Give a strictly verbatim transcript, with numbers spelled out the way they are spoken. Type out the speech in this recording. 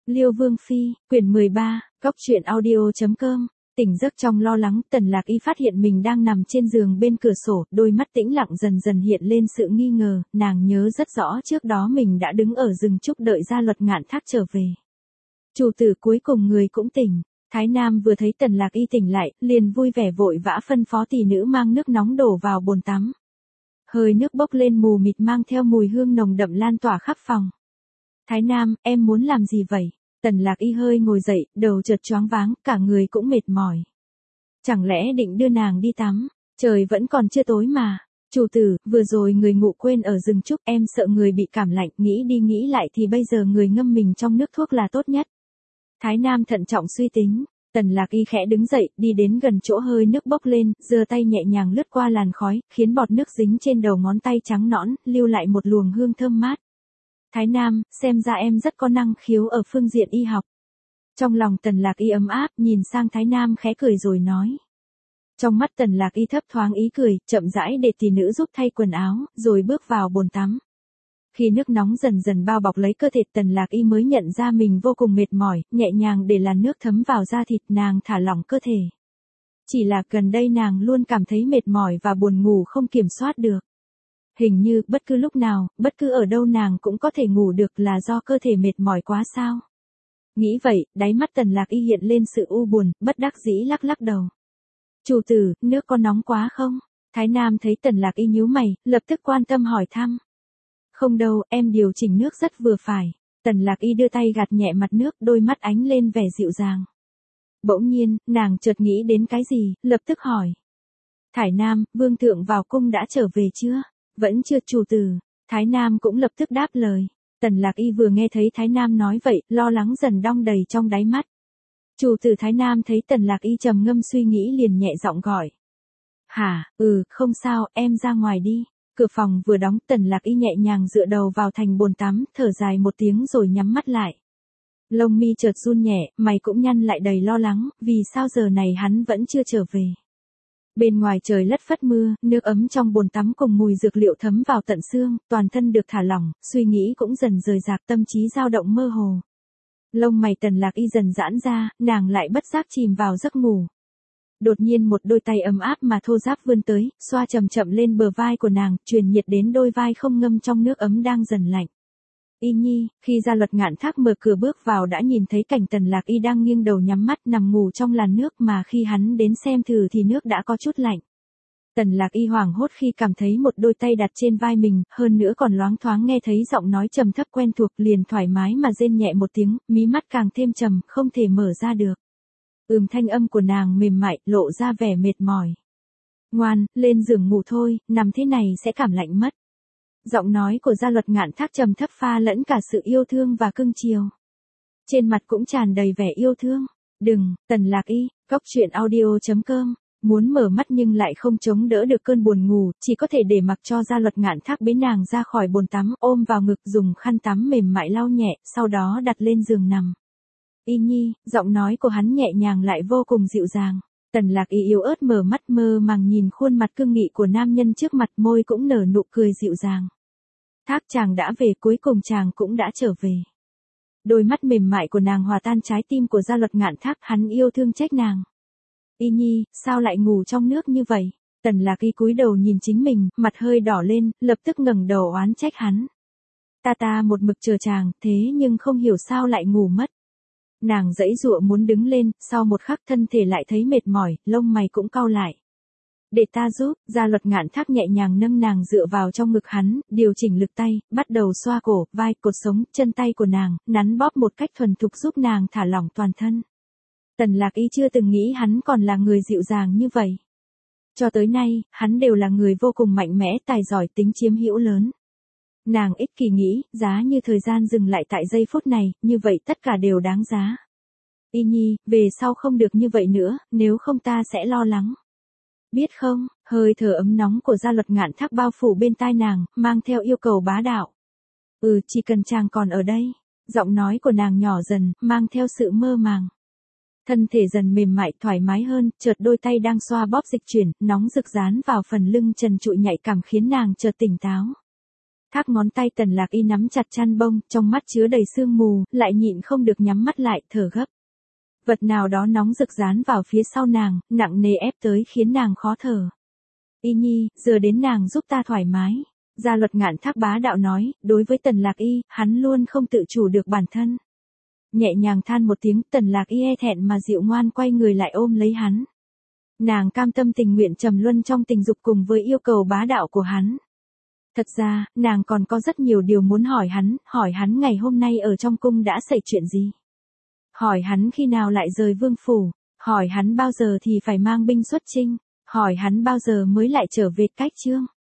Liêu Vương Phi, quyển mười ba, Cóc truyện audio.com. Tỉnh giấc trong lo lắng, Tần Lạc Y phát hiện mình đang nằm trên giường bên cửa sổ, đôi mắt tĩnh lặng dần dần hiện lên sự nghi ngờ, nàng nhớ rất rõ trước đó mình đã đứng ở rừng trúc đợi Gia Luật Ngạn Thác trở về. Chủ tử cuối cùng người cũng tỉnh. Thái Nam vừa thấy Tần Lạc Y tỉnh lại, liền vui vẻ vội vã phân phó tỷ nữ mang nước nóng đổ vào bồn tắm. Hơi nước bốc lên mù mịt mang theo mùi hương nồng đậm lan tỏa khắp phòng. Thái Nam, em muốn làm gì vậy? Tần Lạc Y hơi ngồi dậy, đầu chợt choáng váng, cả người cũng mệt mỏi. Chẳng lẽ định đưa nàng đi tắm? Trời vẫn còn chưa tối mà. Chủ tử, vừa rồi người ngủ quên ở rừng trúc, em sợ người bị cảm lạnh, nghĩ đi nghĩ lại thì bây giờ người ngâm mình trong nước thuốc là tốt nhất. Thái Nam thận trọng suy tính. Tần Lạc Y khẽ đứng dậy, đi đến gần chỗ hơi nước bốc lên, giơ tay nhẹ nhàng lướt qua làn khói, khiến bọt nước dính trên đầu ngón tay trắng nõn, lưu lại một luồng hương thơm mát. Thái Nam, xem ra em rất có năng khiếu ở phương diện y học. Trong lòng Tần Lạc Y ấm áp, nhìn sang Thái Nam khẽ cười rồi nói. Trong mắt Tần Lạc Y thấp thoáng ý cười, chậm rãi để tỷ nữ giúp thay quần áo, rồi bước vào bồn tắm. Khi nước nóng dần dần bao bọc lấy cơ thể, Tần Lạc Y mới nhận ra mình vô cùng mệt mỏi, nhẹ nhàng để làn nước thấm vào da thịt, nàng thả lỏng cơ thể. Chỉ là gần đây nàng luôn cảm thấy mệt mỏi và buồn ngủ không kiểm soát được. Hình như bất cứ lúc nào, bất cứ ở đâu nàng cũng có thể ngủ được, là do cơ thể mệt mỏi quá sao? Nghĩ vậy, đáy mắt Tần Lạc Y hiện lên sự u buồn, bất đắc dĩ lắc lắc đầu. Chủ tử, nước có nóng quá không? Thái Nam thấy Tần Lạc Y nhíu mày, lập tức quan tâm hỏi thăm. Không đâu, em điều chỉnh nước rất vừa phải. Tần Lạc Y đưa tay gạt nhẹ mặt nước, đôi mắt ánh lên vẻ dịu dàng. Bỗng nhiên, nàng chợt nghĩ đến cái gì, lập tức hỏi. Thái Nam, vương thượng vào cung đã trở về chưa? Vẫn chưa chủ tử. Thái Nam cũng lập tức đáp lời. Tần Lạc Y vừa nghe thấy Thái Nam nói vậy, lo lắng dần đong đầy trong đáy mắt. Chủ tử. Thái Nam thấy Tần Lạc Y trầm ngâm suy nghĩ liền nhẹ giọng gọi. Hả, ừ, không sao, em ra ngoài đi. Cửa phòng vừa đóng, Tần Lạc Y nhẹ nhàng dựa đầu vào thành bồn tắm, thở dài một tiếng rồi nhắm mắt lại. Lông mi chợt run nhẹ, mày cũng nhăn lại đầy lo lắng, vì sao giờ này hắn vẫn chưa trở về. Bên ngoài trời lất phất mưa, nước ấm trong bồn tắm cùng mùi dược liệu thấm vào tận xương, toàn thân được thả lỏng, suy nghĩ cũng dần rời rạc, tâm trí dao động mơ hồ. Lông mày Tần Lạc Y dần giãn ra, nàng lại bất giác chìm vào giấc ngủ. Đột nhiên một đôi tay ấm áp mà thô ráp vươn tới, xoa chậm chậm lên bờ vai của nàng, truyền nhiệt đến đôi vai không ngâm trong nước ấm đang dần lạnh. Y Nhi, khi Gia Luật Ngạn Thác mở cửa bước vào đã nhìn thấy cảnh Tần Lạc Y đang nghiêng đầu nhắm mắt nằm ngủ trong làn nước, mà khi hắn đến xem thử thì nước đã có chút lạnh. Tần Lạc Y hoảng hốt khi cảm thấy một đôi tay đặt trên vai mình, hơn nữa còn loáng thoáng nghe thấy giọng nói trầm thấp quen thuộc, liền thoải mái mà rên nhẹ một tiếng, mí mắt càng thêm trầm, không thể mở ra được. Ừm, thanh âm của nàng mềm mại, lộ ra vẻ mệt mỏi. Ngoan, lên giường ngủ thôi, nằm thế này sẽ cảm lạnh mất. Giọng nói của Gia Luật Ngạn Thác trầm thấp pha lẫn cả sự yêu thương và cưng chiều. Trên mặt cũng tràn đầy vẻ yêu thương. Đừng, Tần Lạc Y, Cóc truyện audio.com. Muốn mở mắt nhưng lại không chống đỡ được cơn buồn ngủ, chỉ có thể để mặc cho Gia Luật Ngạn Thác bế nàng ra khỏi bồn tắm, ôm vào ngực dùng khăn tắm mềm mại lau nhẹ, sau đó đặt lên giường nằm. Y Nhi, giọng nói của hắn nhẹ nhàng lại vô cùng dịu dàng. Tần Lạc Y yếu ớt mở mắt mơ màng nhìn khuôn mặt cương nghị của nam nhân trước mặt, môi cũng nở nụ cười dịu dàng. Thác, chàng đã về, cuối cùng chàng cũng đã trở về. Đôi mắt mềm mại của nàng hòa tan trái tim của Gia Luật Ngạn Thác, hắn yêu thương trách nàng. Y Nhi, sao lại ngủ trong nước như vậy? Tần Lạc Y cúi đầu nhìn chính mình, mặt hơi đỏ lên, lập tức ngẩng đầu oán trách hắn. Ta ta một mực chờ chàng, thế nhưng không hiểu sao lại ngủ mất. Nàng giãy giụa muốn đứng lên, sau một khắc thân thể lại thấy mệt mỏi, lông mày cũng cau lại. Để ta giúp. Gia Luật Ngạn Thác nhẹ nhàng nâng nàng dựa vào trong ngực hắn, điều chỉnh lực tay, bắt đầu xoa cổ, vai, cột sống, chân tay của nàng, nắn bóp một cách thuần thục giúp nàng thả lỏng toàn thân. Tần Lạc Y chưa từng nghĩ hắn còn là người dịu dàng như vậy. Cho tới nay, hắn đều là người vô cùng mạnh mẽ, tài giỏi, tính chiếm hữu lớn. Nàng ích kỷ nghĩ, giá như thời gian dừng lại tại giây phút này, như vậy tất cả đều đáng giá. Y Nhi, về sau không được như vậy nữa, nếu không ta sẽ lo lắng. Biết không? Hơi thở ấm nóng của Gia Luật Ngạn Thác bao phủ bên tai nàng, mang theo yêu cầu bá đạo. Ừ, chỉ cần chàng còn ở đây. Giọng nói của nàng nhỏ dần, mang theo sự mơ màng. Thân thể dần mềm mại thoải mái hơn, chợt đôi tay đang xoa bóp dịch chuyển, nóng rực dán vào phần lưng trần trụi nhạy cảm khiến nàng chợt tỉnh táo. Thác ngón tay Tần Lạc Y nắm chặt chăn bông, trong mắt chứa đầy sương mù, lại nhịn không được nhắm mắt lại, thở gấp. Vật nào đó nóng rực dán vào phía sau nàng, nặng nề ép tới khiến nàng khó thở. Y Nhi, giờ đến nàng giúp ta thoải mái. Gia Luật Ngạn Thác bá đạo nói, đối với Tần Lạc Y, hắn luôn không tự chủ được bản thân. Nhẹ nhàng than một tiếng, Tần Lạc Y e thẹn mà dịu ngoan quay người lại ôm lấy hắn. Nàng cam tâm tình nguyện trầm luân trong tình dục cùng với yêu cầu bá đạo của hắn. Thật ra, nàng còn có rất nhiều điều muốn hỏi hắn, hỏi hắn ngày hôm nay ở trong cung đã xảy chuyện gì. Hỏi hắn khi nào lại rời vương phủ, hỏi hắn bao giờ thì phải mang binh xuất chinh, hỏi hắn bao giờ mới lại trở về Cách Trương.